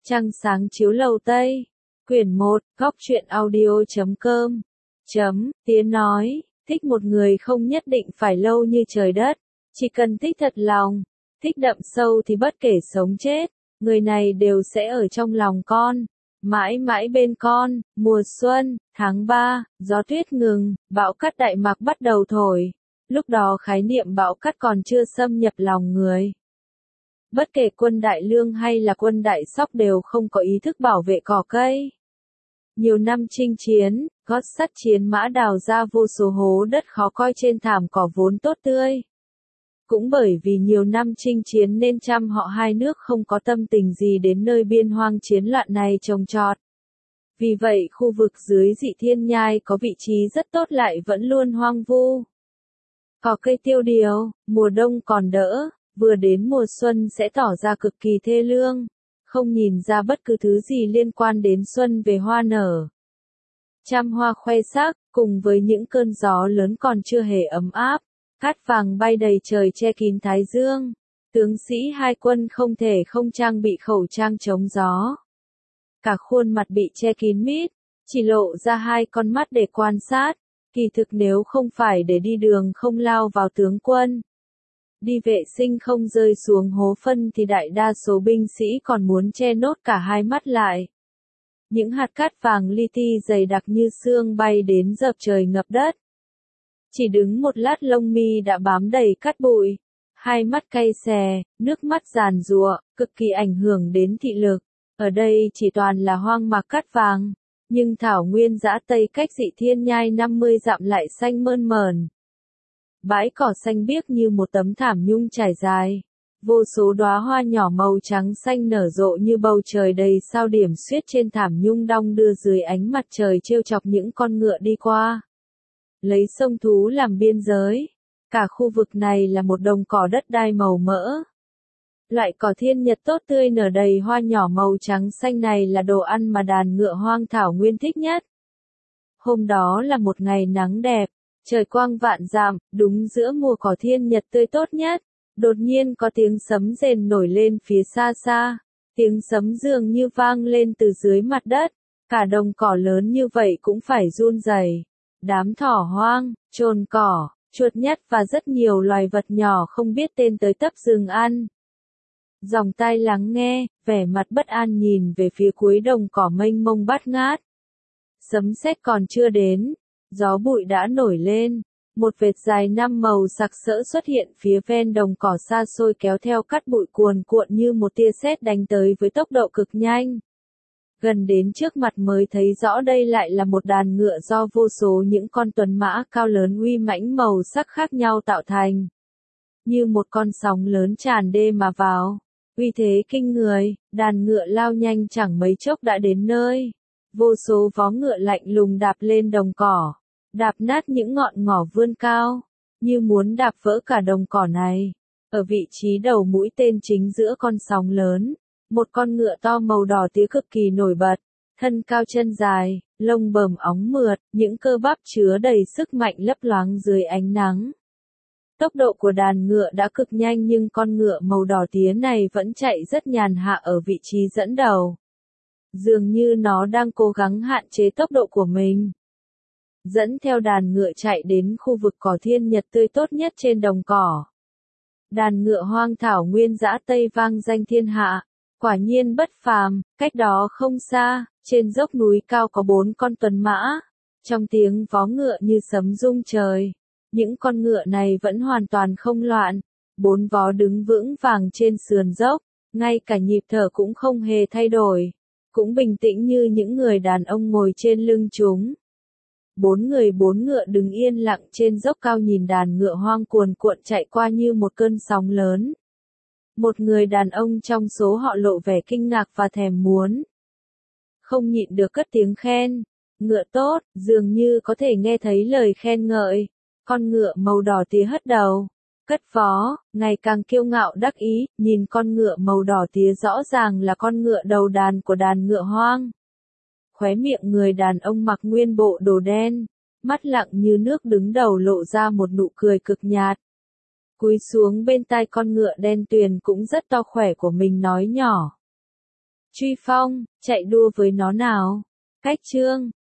Trăng sáng chiếu lầu Tây. Quyển 1, góc truyện audio.com. Tiến nói, thích một người không nhất định phải lâu như trời đất, chỉ cần thích thật lòng, thích đậm sâu thì bất kể sống chết, người này đều sẽ ở trong lòng con, mãi mãi bên con. Mùa xuân, tháng 3, gió tuyết ngừng, bão cát Đại Mạc bắt đầu thổi. Lúc đó khái niệm bão cát còn chưa xâm nhập lòng người. Bất kể quân Đại Lương hay là quân Đại Sóc đều không có ý thức bảo vệ cỏ cây. Nhiều năm chinh chiến, gót sắt chiến mã đào ra vô số hố đất khó coi trên thảm cỏ vốn tốt tươi. Cũng bởi vì nhiều năm chinh chiến nên trăm họ hai nước không có tâm tình gì đến nơi biên hoang chiến loạn này trồng trọt. Vì vậy khu vực dưới Dị Thiên Nhai có vị trí rất tốt lại vẫn luôn hoang vu. Cỏ cây tiêu điều, mùa đông còn đỡ, vừa đến mùa xuân sẽ tỏ ra cực kỳ thê lương, không nhìn ra bất cứ thứ gì liên quan đến xuân về hoa nở. Trăm hoa khoe sắc, cùng với những cơn gió lớn còn chưa hề ấm áp, cát vàng bay đầy trời che kín thái dương. Tướng sĩ hai quân không thể không trang bị khẩu trang chống gió. Cả khuôn mặt bị che kín mít, chỉ lộ ra hai con mắt để quan sát, kỳ thực nếu không phải để đi đường không lao vào tướng quân, đi vệ sinh không rơi xuống hố phân thì đại đa số binh sĩ còn muốn che nốt cả hai mắt lại. Những hạt cát vàng li ti dày đặc như sương bay đến dập trời ngập đất. Chỉ đứng một lát lông mi đã bám đầy cát bụi, hai mắt cay xè, nước mắt giàn giụa, cực kỳ ảnh hưởng đến thị lực. Ở đây chỉ toàn là hoang mạc cát vàng, nhưng thảo nguyên dã Tây cách Dị Thiên Nhai 50 dặm lại xanh mơn mởn. Bãi cỏ xanh biếc như một tấm thảm nhung trải dài, vô số đóa hoa nhỏ màu trắng xanh nở rộ như bầu trời đầy sao điểm xuyết trên thảm nhung đong đưa dưới ánh mặt trời trêu chọc những con ngựa đi qua. Lấy sông Thú làm biên giới, cả khu vực này là một đồng cỏ đất đai màu mỡ. Loại cỏ thiên nhật tốt tươi nở đầy hoa nhỏ màu trắng xanh này là đồ ăn mà đàn ngựa hoang thảo nguyên thích nhất. Hôm đó là một ngày nắng đẹp, trời quang vạn dặm, đúng giữa mùa cỏ thiên nhật tươi tốt nhất. Đột nhiên có tiếng sấm rền nổi lên phía xa xa, tiếng sấm dường như vang lên từ dưới mặt đất, cả đồng cỏ lớn như vậy cũng phải run rẩy. Đám thỏ hoang, trồn cỏ, chuột nhắt và rất nhiều loài vật nhỏ không biết tên tới tấp rừng ăn. Dòng tai lắng nghe, vẻ mặt bất an nhìn về phía cuối đồng cỏ mênh mông bát ngát. Sấm sét còn chưa đến, gió bụi đã nổi lên. Một vệt dài 5 màu sặc sỡ xuất hiện phía ven đồng cỏ xa xôi kéo theo cát bụi cuồn cuộn như một tia sét đánh tới với tốc độ cực nhanh. Gần đến trước mặt mới thấy rõ đây lại là một đàn ngựa do vô số những con tuấn mã cao lớn uy mãnh màu sắc khác nhau tạo thành. Như một con sóng lớn tràn đê mà vào. Uy thế kinh người, đàn ngựa lao nhanh chẳng mấy chốc đã đến nơi. Vô số vó ngựa lạnh lùng đạp lên đồng cỏ. Đạp nát những ngọn ngỏ vươn cao, như muốn đạp vỡ cả đồng cỏ này. Ở vị trí đầu mũi tên chính giữa con sóng lớn, một con ngựa to màu đỏ tía cực kỳ nổi bật, thân cao chân dài, lông bờm óng mượt, những cơ bắp chứa đầy sức mạnh lấp loáng dưới ánh nắng. Tốc độ của đàn ngựa đã cực nhanh nhưng con ngựa màu đỏ tía này vẫn chạy rất nhàn hạ ở vị trí dẫn đầu. Dường như nó đang cố gắng hạn chế tốc độ của mình. Dẫn theo đàn ngựa chạy đến khu vực cỏ thiên nhật tươi tốt nhất trên đồng cỏ. Đàn ngựa hoang thảo nguyên dã Tây vang danh thiên hạ, quả nhiên bất phàm. Cách đó không xa, trên dốc núi cao có 4 con tuấn mã, trong tiếng vó ngựa như sấm rung trời. Những con ngựa này vẫn hoàn toàn không loạn, 4 vó đứng vững vàng trên sườn dốc, ngay cả nhịp thở cũng không hề thay đổi, cũng bình tĩnh như những người đàn ông ngồi trên lưng chúng. 4 ngựa đứng yên lặng trên dốc cao nhìn đàn ngựa hoang cuồn cuộn chạy qua như một cơn sóng lớn. Một người đàn ông trong số họ lộ vẻ kinh ngạc và thèm muốn. Không nhịn được cất tiếng khen. Ngựa tốt, dường như có thể nghe thấy lời khen ngợi. Con ngựa màu đỏ tía hất đầu, cất vó, ngày càng kiêu ngạo đắc ý, nhìn con ngựa màu đỏ tía rõ ràng là con ngựa đầu đàn của đàn ngựa hoang. Khóe miệng người đàn ông mặc nguyên bộ đồ đen, mắt lặng như nước đứng đầu lộ ra một nụ cười cực nhạt. Cúi xuống bên tai con ngựa đen tuyền cũng rất to khỏe của mình nói nhỏ. Truy phong, chạy đua với nó nào. Cách chương